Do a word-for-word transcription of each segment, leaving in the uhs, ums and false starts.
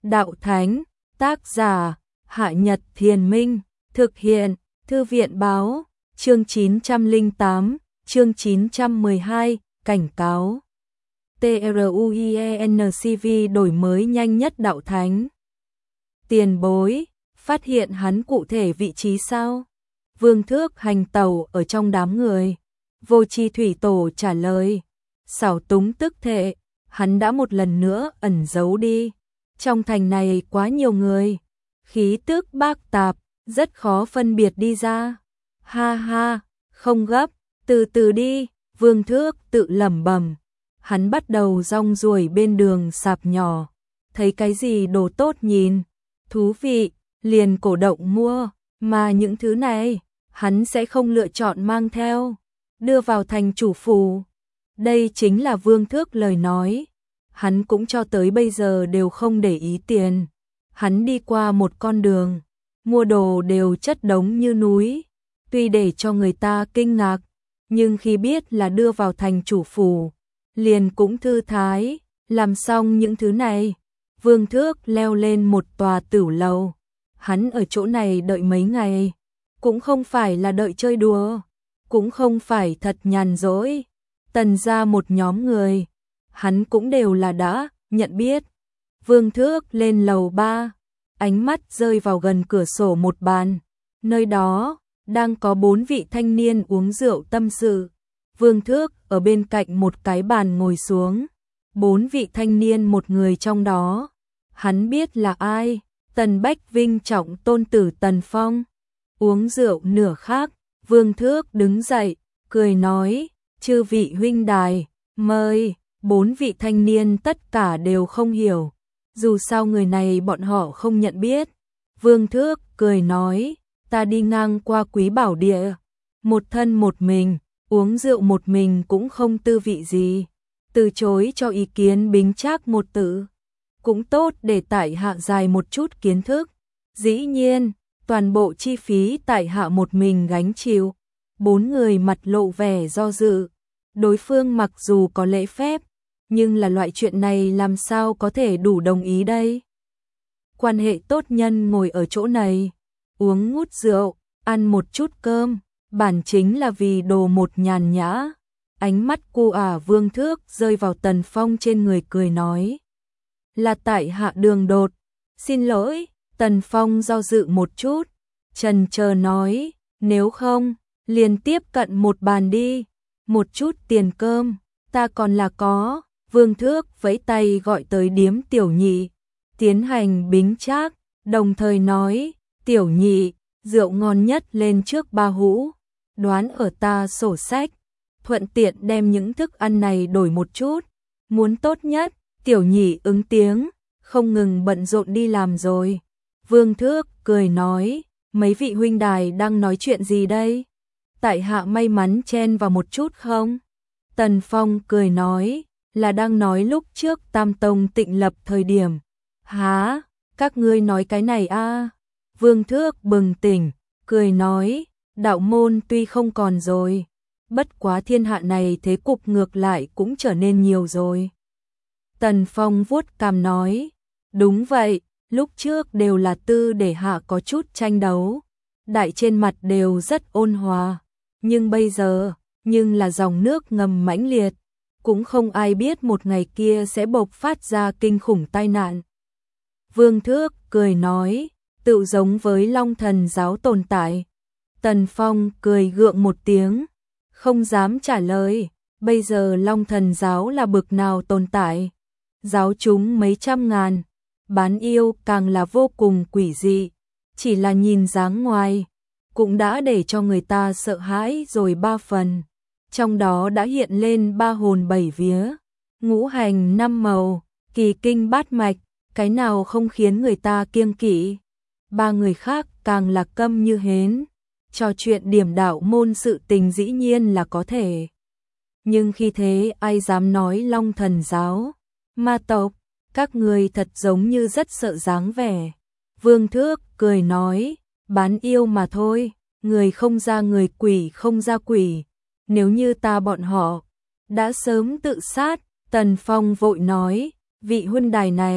Đạo Thánh, tác giả, Hạ Nhật Thiền Minh, thực hiện, Thư viện Báo, chương chín trăm lẻ tám, chương chín trăm mười hai, cảnh cáo. TRUIENCV đổi mới nhanh nhất Đạo Thánh. Tiền bối, phát hiện hắn cụ thể vị trí sao? Vương Thước hành tẩu ở trong đám người. Vô Chi Thủy Tổ trả lời. Xảo túng tức thệ, hắn đã một lần nữa ẩn giấu đi. Trong thành này quá nhiều người, khí tức bác tạp, rất khó phân biệt đi ra. Ha ha, không gấp, từ từ đi, Vương Thước tự lẩm bẩm. Hắn bắt đầu rong ruổi bên đường sạp nhỏ, thấy cái gì đồ tốt nhìn, thú vị, liền cổ động mua, mà những thứ này, hắn sẽ không lựa chọn mang theo, đưa vào thành chủ phủ. Đây chính là Vương Thước lời nói. Hắn cũng cho tới bây giờ đều không để ý tiền. Hắn đi qua một con đường, mua đồ đều chất đống như núi, tuy để cho người ta kinh ngạc, nhưng khi biết là đưa vào thành chủ phủ, liền cũng thư thái. Làm xong những thứ này, Vương Thước leo lên một tòa tửu lầu. Hắn ở chỗ này đợi mấy ngày, cũng không phải là đợi chơi đùa, cũng không phải thật nhàn rỗi. Tần ra một nhóm người, hắn cũng đều là đã nhận biết. Vương Thước lên lầu ba, ánh mắt rơi vào gần cửa sổ một bàn. Nơi đó đang có bốn vị thanh niên uống rượu tâm sự. Vương Thước ở bên cạnh một cái bàn ngồi xuống. Bốn vị thanh niên, một người trong đó, hắn biết là ai. Tần Bách Vinh trọng tôn tử Tần Phong. Uống rượu nửa khác, Vương Thước đứng dậy, cười nói, chư vị huynh đài, mời. Bốn vị thanh niên tất cả đều không hiểu, dù sao người này bọn họ không nhận biết. Vương Thước cười nói, ta đi ngang qua Quý Bảo Địa, một thân một mình, uống rượu một mình cũng không tư vị gì, từ chối cho ý kiến bính trác một tự, cũng tốt để tại hạ dài một chút kiến thức. Dĩ nhiên, toàn bộ chi phí tại hạ một mình gánh chịu. Bốn người mặt lộ vẻ do dự, đối phương mặc dù có lễ phép, nhưng là loại chuyện này làm sao có thể đủ đồng ý đây. Quan hệ tốt nhân ngồi ở chỗ này, uống ngút rượu, ăn một chút cơm, bản chính là vì đồ một nhàn nhã. Ánh mắt cu ả Vương Thước rơi vào Tần Phong trên người, cười nói, là tại hạ đường đột, xin lỗi. Tần Phong do dự một chút, chần chờ nói, nếu không, liền tiếp cận một bàn đi, một chút tiền cơm, ta còn là có. Vương Thước vẫy tay gọi tới điếm Tiểu Nhị, tiến hành bính trác, đồng thời nói, Tiểu Nhị, rượu ngon nhất lên trước ba hũ, đoán ở ta sổ sách, thuận tiện đem những thức ăn này đổi một chút, muốn tốt nhất. Tiểu Nhị ứng tiếng, không ngừng bận rộn đi làm rồi. Vương Thước cười nói, mấy vị huynh đài đang nói chuyện gì đây? Tại hạ may mắn chen vào một chút không? Tần Phong cười nói, là đang nói lúc trước Tam Tông tịnh lập thời điểm. Hả, các ngươi nói cái này a? À? Vương Thước bừng tỉnh, cười nói, đạo môn tuy không còn rồi, bất quá thiên hạ này thế cục ngược lại cũng trở nên nhiều rồi. Tần Phong vuốt cằm nói, đúng vậy, lúc trước đều là tư để hạ có chút tranh đấu, đại trên mặt đều rất ôn hòa, nhưng bây giờ, nhưng là dòng nước ngầm mãnh liệt, cũng không ai biết một ngày kia sẽ bộc phát ra kinh khủng tai nạn. Vương Thước cười nói, tự giống với Long Thần giáo tồn tại. Tần Phong cười gượng một tiếng, không dám trả lời, bây giờ Long Thần giáo là bực nào tồn tại. Giáo chúng mấy trăm ngàn, bán yêu càng là vô cùng quỷ dị, chỉ là nhìn dáng ngoài, cũng đã để cho người ta sợ hãi rồi ba phần. Trong đó đã hiện lên ba hồn bảy vía, ngũ hành năm màu, kỳ kinh bát mạch, cái nào không khiến người ta kiêng kỵ. Ba người khác càng là câm như hến, trò chuyện điểm đạo môn sự tình dĩ nhiên là có thể. Nhưng khi thế ai dám nói Long Thần giáo, ma tộc, các người thật giống như rất sợ dáng vẻ. Vương Thước cười nói, bán yêu mà thôi, người không ra người, quỷ không ra quỷ. Nếu như ta bọn họ đã sớm tự sát. Tần Phong vội nói, vị huynh đài này,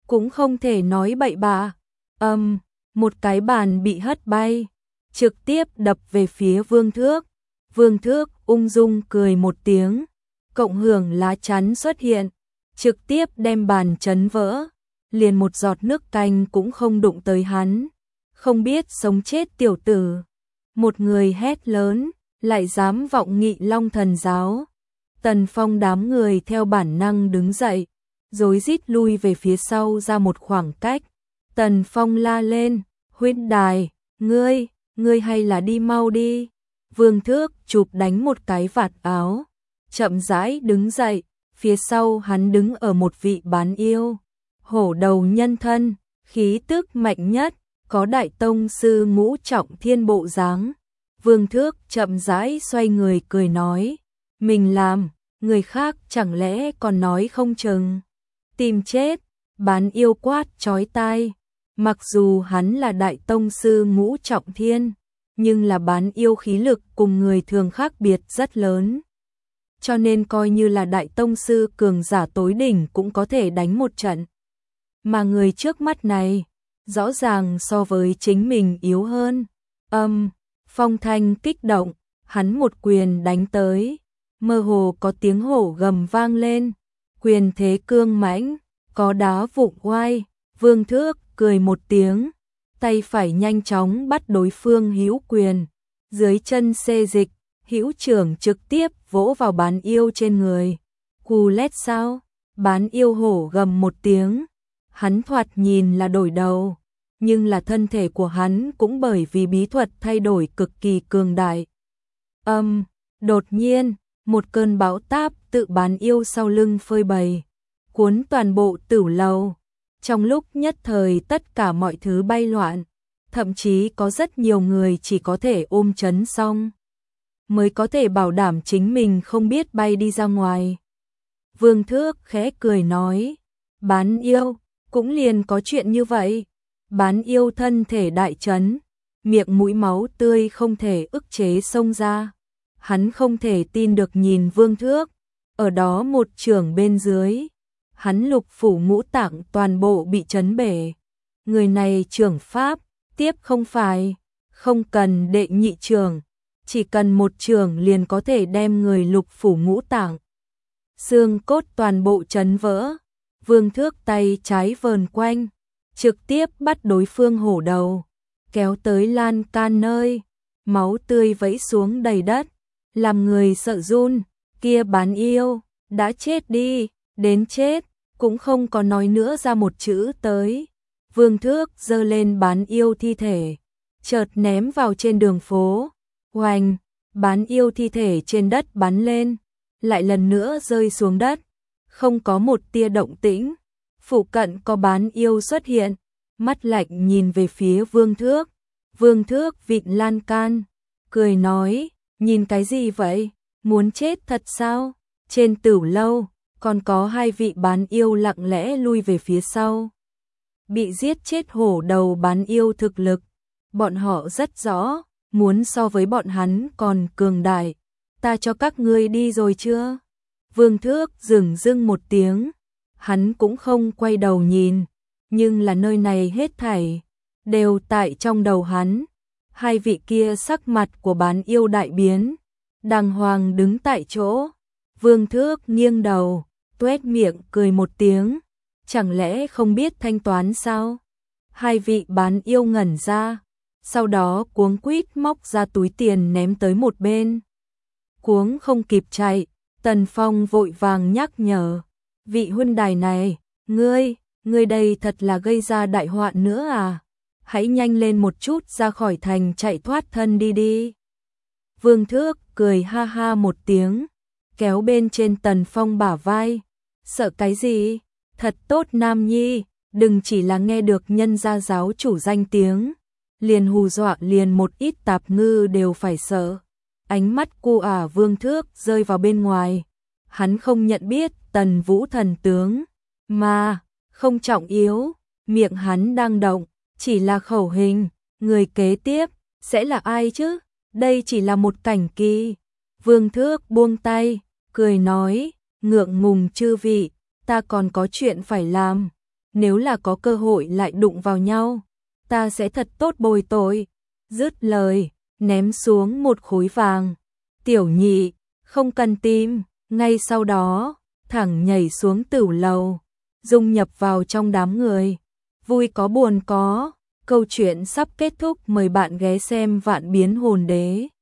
cũng không thể nói bậy bạ. Âm, um, một cái bàn bị hất bay, trực tiếp đập về phía Vương Thước. Vương Thước ung dung cười một tiếng, cộng hưởng lá chắn xuất hiện, trực tiếp đem bàn chấn vỡ, liền một giọt nước canh cũng không đụng tới hắn. Không biết sống chết tiểu tử. Một người hét lớn, lại dám vọng nghị Long Thần giáo. Tần Phong đám người theo bản năng đứng dậy, rối rít lui về phía sau ra một khoảng cách. Tần Phong la lên, huynh đài, ngươi, ngươi hay là đi mau đi. Vương Thước chụp đánh một cái vạt áo, chậm rãi đứng dậy, phía sau hắn đứng ở một vị bán yêu. Hổ đầu nhân thân, khí tức mạnh nhất, có đại tông sư ngũ trọng thiên bộ dáng. Vương Thước chậm rãi xoay người cười nói, mình làm, người khác chẳng lẽ còn nói không chừng. Tìm chết, bán yêu quát chói tai. Mặc dù hắn là đại tông sư ngũ trọng thiên, nhưng là bán yêu khí lực cùng người thường khác biệt rất lớn. Cho nên coi như là đại tông sư cường giả tối đỉnh cũng có thể đánh một trận. Mà người trước mắt này, rõ ràng so với chính mình yếu hơn. Âm, phong thanh kích động, hắn một quyền đánh tới, mơ hồ có tiếng hổ gầm vang lên, quyền thế cương mãnh, có đá vụn oai. Vương Thước cười một tiếng, tay phải nhanh chóng bắt đối phương hữu quyền, dưới chân xê dịch, hữu trưởng trực tiếp vỗ vào bán yêu trên người. Cú lét sao? Bán yêu hổ gầm một tiếng, hắn thoạt nhìn là đổi đầu, nhưng là thân thể của hắn cũng bởi vì bí thuật thay đổi cực kỳ cường đại. Âm, um, đột nhiên, một cơn bão táp tự bán yêu sau lưng phơi bày, cuốn toàn bộ tửu lầu. Trong lúc nhất thời tất cả mọi thứ bay loạn, thậm chí có rất nhiều người chỉ có thể ôm chấn xong, mới có thể bảo đảm chính mình không biết bay đi ra ngoài. Vương Thước khẽ cười nói, bán yêu, cũng liền có chuyện như vậy. Bán yêu thân thể đại chấn, miệng mũi máu tươi không thể ức chế xông ra. Hắn không thể tin được nhìn Vương Thước, ở đó một trường bên dưới. Hắn lục phủ ngũ tạng toàn bộ bị chấn bể. Người này trưởng pháp, tiếp không phải, không cần đệ nhị trường, chỉ cần một trường liền có thể đem người lục phủ ngũ tạng, xương cốt toàn bộ chấn vỡ. Vương Thước tay trái vờn quanh, trực tiếp bắt đối phương hổ đầu, kéo tới lan can nơi, máu tươi vẫy xuống đầy đất, làm người sợ run. Kia bán yêu, đã chết đi, đến chết, cũng không có nói nữa ra một chữ tới. Vương Thước giơ lên bán yêu thi thể, chợt ném vào trên đường phố. Oanh, bán yêu thi thể trên đất bắn lên, lại lần nữa rơi xuống đất, không có một tia động tĩnh. Phụ cận có bán yêu xuất hiện, mắt lạnh nhìn về phía Vương Thước. Vương Thước vịn lan can, cười nói, nhìn cái gì vậy, muốn chết thật sao? Trên tửu lâu, còn có hai vị bán yêu lặng lẽ lui về phía sau. Bị giết chết hổ đầu bán yêu thực lực, bọn họ rất rõ, muốn so với bọn hắn còn cường đại. Ta cho các ngươi đi rồi chưa? Vương Thước dừng dưng một tiếng, hắn cũng không quay đầu nhìn, nhưng là nơi này hết thảy đều tại trong đầu hắn. Hai vị kia sắc mặt của bán yêu đại biến, đàng hoàng đứng tại chỗ. Vương Thước nghiêng đầu, tuét miệng cười một tiếng, chẳng lẽ không biết thanh toán sao? Hai vị bán yêu ngẩn ra, sau đó cuống quýt móc ra túi tiền ném tới một bên. Cuống không kịp chạy, Tần Phong vội vàng nhắc nhở, vị huynh đài này, ngươi, ngươi đây thật là gây ra đại họa nữa à? Hãy nhanh lên một chút ra khỏi thành chạy thoát thân đi đi. Vương Thước cười ha ha một tiếng, kéo bên trên Tần Phong bả vai. Sợ cái gì? Thật tốt nam nhi, đừng chỉ là nghe được nhân gia giáo chủ danh tiếng, liền hù dọa liền một ít tạp ngư đều phải sợ. Ánh mắt cu ả Vương Thước rơi vào bên ngoài. Hắn không nhận biết Tần Vũ thần tướng, mà không trọng yếu, miệng hắn đang động, chỉ là khẩu hình, người kế tiếp sẽ là ai chứ? Đây chỉ là một cảnh kỳ. Vương Thước buông tay, cười nói, ngượng ngùng chư vị, ta còn có chuyện phải làm. nếu là có cơ hội lại đụng vào nhau, ta sẽ thật tốt bồi tội. Dứt lời, ném xuống một khối vàng. Tiểu Nhị, không cần tìm, ngay sau đó, thẳng nhảy xuống tửu lầu, dung nhập vào trong đám người. Vui có buồn có, câu chuyện sắp kết thúc, mời bạn ghé xem Vạn Biến Hồn Đế.